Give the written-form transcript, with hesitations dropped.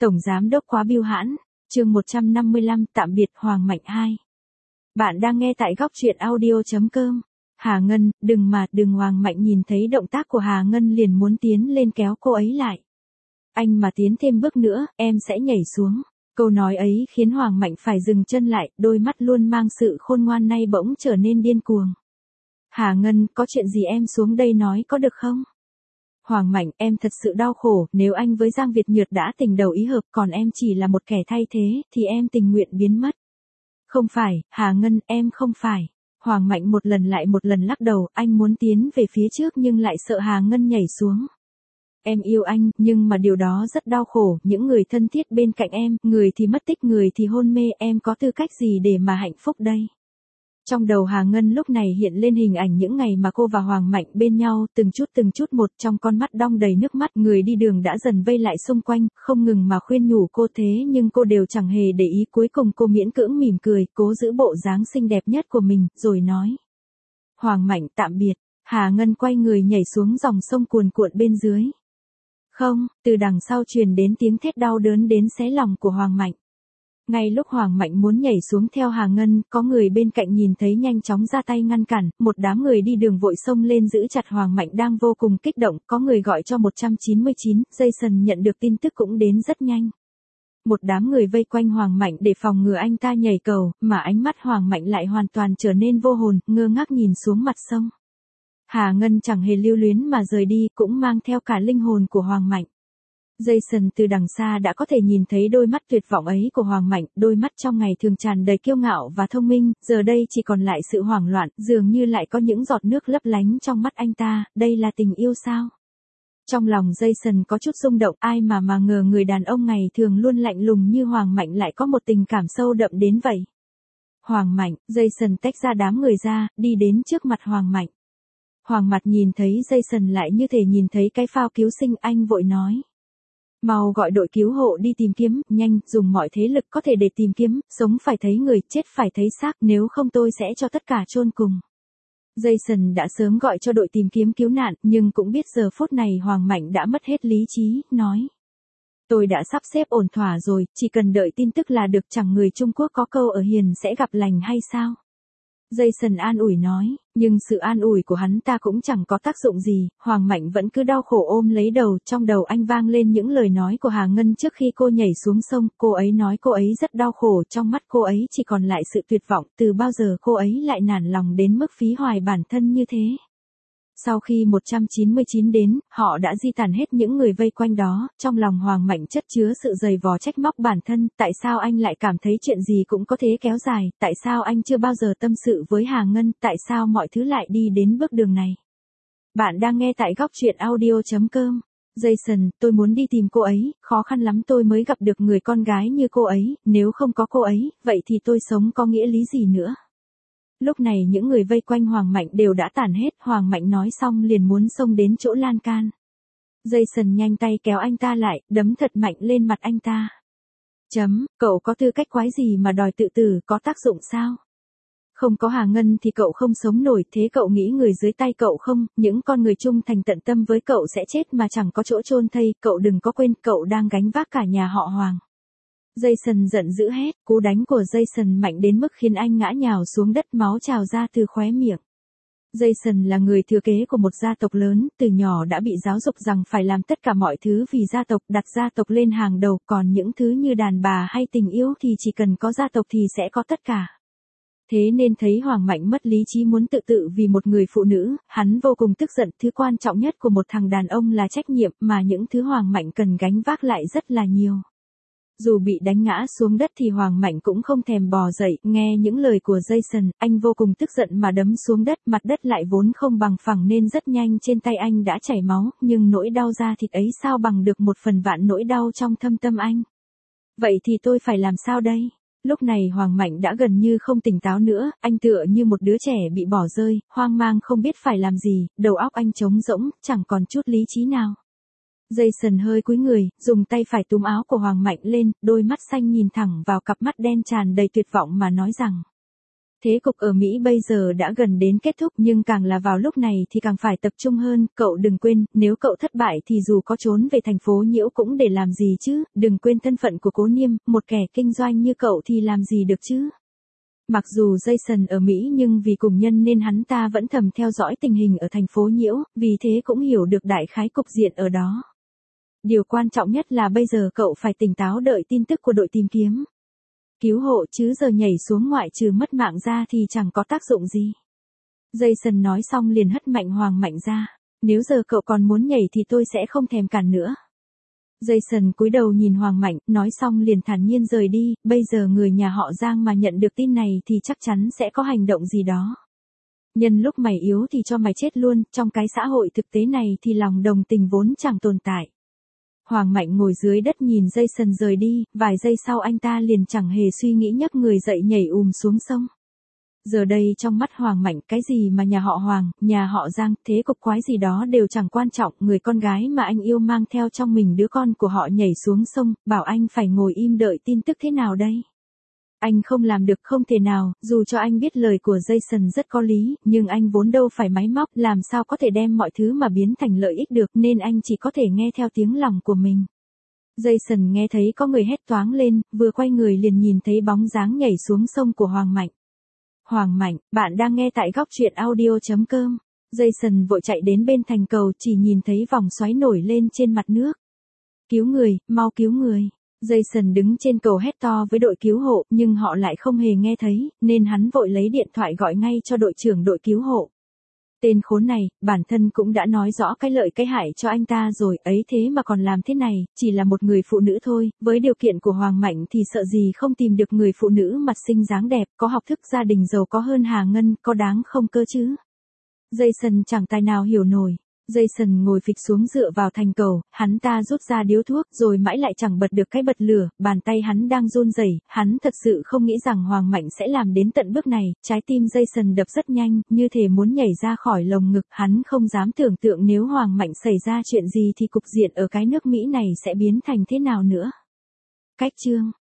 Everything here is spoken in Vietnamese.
Tổng giám đốc quá bưu hãn, chương 155, tạm biệt Hoàng Mạnh 2. Bạn đang nghe tại góc truyện audio.com. Hà Ngân, đừng Hoàng Mạnh nhìn thấy động tác của Hà Ngân liền muốn tiến lên kéo cô ấy lại. Anh mà tiến thêm bước nữa, em sẽ nhảy xuống. Câu nói ấy khiến Hoàng Mạnh phải dừng chân lại, đôi mắt luôn mang sự khôn ngoan nay bỗng trở nên điên cuồng. Hà Ngân, có chuyện gì em xuống đây nói có được không? Hoàng Mạnh, em thật sự đau khổ, nếu anh với Giang Việt Nhược đã tình đầu ý hợp còn em chỉ là một kẻ thay thế, thì em tình nguyện biến mất. Không phải, Hà Ngân, em không phải. Hoàng Mạnh một lần lại một lần lắc đầu, anh muốn tiến về phía trước nhưng lại sợ Hà Ngân nhảy xuống. Em yêu anh, nhưng mà điều đó rất đau khổ, những người thân thiết bên cạnh em, người thì mất tích người thì hôn mê, em có tư cách gì để mà hạnh phúc đây? Trong đầu Hà Ngân lúc này hiện lên hình ảnh những ngày mà cô và Hoàng Mạnh bên nhau, từng chút một, trong con mắt đong đầy nước mắt, người đi đường đã dần vây lại xung quanh, không ngừng mà khuyên nhủ cô thế nhưng cô đều chẳng hề để ý, cuối cùng cô miễn cưỡng mỉm cười, cố giữ bộ dáng xinh đẹp nhất của mình, rồi nói. Hoàng Mạnh tạm biệt. Hà Ngân quay người nhảy xuống dòng sông cuồn cuộn bên dưới. Không, từ đằng sau truyền đến tiếng thét đau đớn đến xé lòng của Hoàng Mạnh. Ngay lúc Hoàng Mạnh muốn nhảy xuống theo Hà Ngân, có người bên cạnh nhìn thấy nhanh chóng ra tay ngăn cản, một đám người đi đường vội xông lên giữ chặt Hoàng Mạnh đang vô cùng kích động, có người gọi cho 199, Jason nhận được tin tức cũng đến rất nhanh. Một đám người vây quanh Hoàng Mạnh để phòng ngừa anh ta nhảy cầu, mà ánh mắt Hoàng Mạnh lại hoàn toàn trở nên vô hồn, ngơ ngác nhìn xuống mặt sông. Hà Ngân chẳng hề lưu luyến mà rời đi, cũng mang theo cả linh hồn của Hoàng Mạnh. Jason từ đằng xa đã có thể nhìn thấy đôi mắt tuyệt vọng ấy của Hoàng Mạnh, đôi mắt trong ngày thường tràn đầy kiêu ngạo và thông minh, giờ đây chỉ còn lại sự hoảng loạn, dường như lại có những giọt nước lấp lánh trong mắt anh ta, đây là tình yêu sao? Trong lòng Jason có chút rung động, ai mà ngờ người đàn ông ngày thường luôn lạnh lùng như Hoàng Mạnh lại có một tình cảm sâu đậm đến vậy. Hoàng Mạnh, Jason tách ra đám người ra, đi đến trước mặt Hoàng Mạnh. Hoàng Mặt nhìn thấy Jason lại như thể nhìn thấy cái phao cứu sinh, anh vội nói. Mau gọi đội cứu hộ đi tìm kiếm, nhanh, dùng mọi thế lực có thể để tìm kiếm, sống phải thấy người, chết phải thấy xác, nếu không tôi sẽ cho tất cả chôn cùng. Jason đã sớm gọi cho đội tìm kiếm cứu nạn, nhưng cũng biết giờ phút này Hoàng Mạnh đã mất hết lý trí, nói. Tôi đã sắp xếp ổn thỏa rồi, chỉ cần đợi tin tức là được, chẳng người Trung Quốc có câu ở hiền sẽ gặp lành hay sao? Jason an ủi nói, nhưng sự an ủi của hắn ta cũng chẳng có tác dụng gì, Hoàng Mạnh vẫn cứ đau khổ ôm lấy đầu, trong đầu anh vang lên những lời nói của Hà Ngân trước khi cô nhảy xuống sông, cô ấy nói cô ấy rất đau khổ, trong mắt cô ấy chỉ còn lại sự tuyệt vọng, từ bao giờ cô ấy lại nản lòng đến mức phí hoài bản thân như thế. Sau khi 199 đến, họ đã di tản hết những người vây quanh đó, trong lòng Hoàng Mạnh chất chứa sự dày vò trách móc bản thân, tại sao anh lại cảm thấy chuyện gì cũng có thể kéo dài, tại sao anh chưa bao giờ tâm sự với Hà Ngân, tại sao mọi thứ lại đi đến bước đường này. Bạn đang nghe tại góc truyện audio.com. Jason, tôi muốn đi tìm cô ấy, khó khăn lắm tôi mới gặp được người con gái như cô ấy, nếu không có cô ấy, vậy thì tôi sống có nghĩa lý gì nữa. Lúc này những người vây quanh Hoàng Mạnh đều đã tản hết, Hoàng Mạnh nói xong liền muốn xông đến chỗ lan can. Jason nhanh tay kéo anh ta lại, đấm thật mạnh lên mặt anh ta. Cậu có tư cách quái gì mà đòi tự tử, có tác dụng sao? Không có Hà Ngân thì cậu không sống nổi, thế cậu nghĩ người dưới tay cậu không, những con người trung thành tận tâm với cậu sẽ chết mà chẳng có chỗ chôn thây, cậu đừng có quên cậu đang gánh vác cả nhà họ Hoàng. Jason giận dữ hét, cú đánh của Jason mạnh đến mức khiến anh ngã nhào xuống đất, máu trào ra từ khóe miệng. Jason là người thừa kế của một gia tộc lớn, từ nhỏ đã bị giáo dục rằng phải làm tất cả mọi thứ vì gia tộc, đặt gia tộc lên hàng đầu, còn những thứ như đàn bà hay tình yêu thì chỉ cần có gia tộc thì sẽ có tất cả. Thế nên thấy Hoàng Mạnh mất lý trí muốn tự tử vì một người phụ nữ, hắn vô cùng tức giận, thứ quan trọng nhất của một thằng đàn ông là trách nhiệm, mà những thứ Hoàng Mạnh cần gánh vác lại rất là nhiều. Dù bị đánh ngã xuống đất thì Hoàng Mạnh cũng không thèm bò dậy, nghe những lời của Jason, anh vô cùng tức giận mà đấm xuống đất, mặt đất lại vốn không bằng phẳng nên rất nhanh trên tay anh đã chảy máu, nhưng nỗi đau da thịt ấy sao bằng được 1/1000 nỗi đau trong thâm tâm anh. Vậy thì tôi phải làm sao đây? Lúc này Hoàng Mạnh đã gần như không tỉnh táo nữa, anh tựa như một đứa trẻ bị bỏ rơi, hoang mang không biết phải làm gì, đầu óc anh trống rỗng, chẳng còn chút lý trí nào. Jason hơi cúi người, dùng tay phải túm áo của Hoàng Mạnh lên, đôi mắt xanh nhìn thẳng vào cặp mắt đen tràn đầy tuyệt vọng mà nói rằng. Thế cục ở Mỹ bây giờ đã gần đến kết thúc nhưng càng là vào lúc này thì càng phải tập trung hơn, cậu đừng quên, nếu cậu thất bại thì dù có trốn về thành phố Nhiễu cũng để làm gì chứ, đừng quên thân phận của Cố Niêm, một kẻ kinh doanh như cậu thì làm gì được chứ. Mặc dù Jason ở Mỹ nhưng vì cùng nhân nên hắn ta vẫn thầm theo dõi tình hình ở thành phố Nhiễu, vì thế cũng hiểu được đại khái cục diện ở đó. Điều quan trọng nhất là bây giờ cậu phải tỉnh táo đợi tin tức của đội tìm kiếm. Cứu hộ chứ giờ nhảy xuống ngoại trừ mất mạng ra thì chẳng có tác dụng gì. Jason nói xong liền hất mạnh Hoàng Mạnh ra. Nếu giờ cậu còn muốn nhảy thì tôi sẽ không thèm cản nữa. Jason cúi đầu nhìn Hoàng Mạnh, nói xong liền thản nhiên rời đi, bây giờ người nhà họ Giang mà nhận được tin này thì chắc chắn sẽ có hành động gì đó. Nhân lúc mày yếu thì cho mày chết luôn, trong cái xã hội thực tế này thì lòng đồng tình vốn chẳng tồn tại. Hoàng Mạnh ngồi dưới đất nhìn Jason rời đi, vài giây sau anh ta liền chẳng hề suy nghĩ nhấc người dậy nhảy xuống sông. Giờ đây trong mắt Hoàng Mạnh cái gì mà nhà họ Hoàng, nhà họ Giang, thế cục quái gì đó đều chẳng quan trọng, người con gái mà anh yêu mang theo trong mình đứa con của họ nhảy xuống sông, bảo anh phải ngồi im đợi tin tức thế nào đây? Anh không làm được, không thể nào, dù cho anh biết lời của Jason rất có lý, nhưng anh vốn đâu phải máy móc, làm sao có thể đem mọi thứ mà biến thành lợi ích được, nên anh chỉ có thể nghe theo tiếng lòng của mình. Jason nghe thấy có người hét toáng lên, vừa quay người liền nhìn thấy bóng dáng nhảy xuống sông của Hoàng Mạnh. Hoàng Mạnh, bạn đang nghe tại góc truyện audio.com. Jason vội chạy đến bên thành cầu, chỉ nhìn thấy vòng xoáy nổi lên trên mặt nước. Cứu người, mau cứu người. Jason đứng trên cầu hét to với đội cứu hộ, nhưng họ lại không hề nghe thấy, nên hắn vội lấy điện thoại gọi ngay cho đội trưởng đội cứu hộ. Tên khốn này, bản thân cũng đã nói rõ cái lợi cái hại cho anh ta rồi, ấy thế mà còn làm thế này, chỉ là một người phụ nữ thôi, với điều kiện của Hoàng Mạnh thì sợ gì không tìm được người phụ nữ mặt xinh dáng đẹp, có học thức gia đình giàu có hơn Hà Ngân, có đáng không cơ chứ? Jason chẳng tài nào hiểu nổi. Jason ngồi phịch xuống dựa vào thành cầu, hắn ta rút ra điếu thuốc rồi mãi lại chẳng bật được cái bật lửa, bàn tay hắn đang run rẩy, hắn thật sự không nghĩ rằng Hoàng Mạnh sẽ làm đến tận bước này, trái tim Jason đập rất nhanh, như thể muốn nhảy ra khỏi lồng ngực, hắn không dám tưởng tượng nếu Hoàng Mạnh xảy ra chuyện gì thì cục diện ở cái nước Mỹ này sẽ biến thành thế nào nữa. Cách chương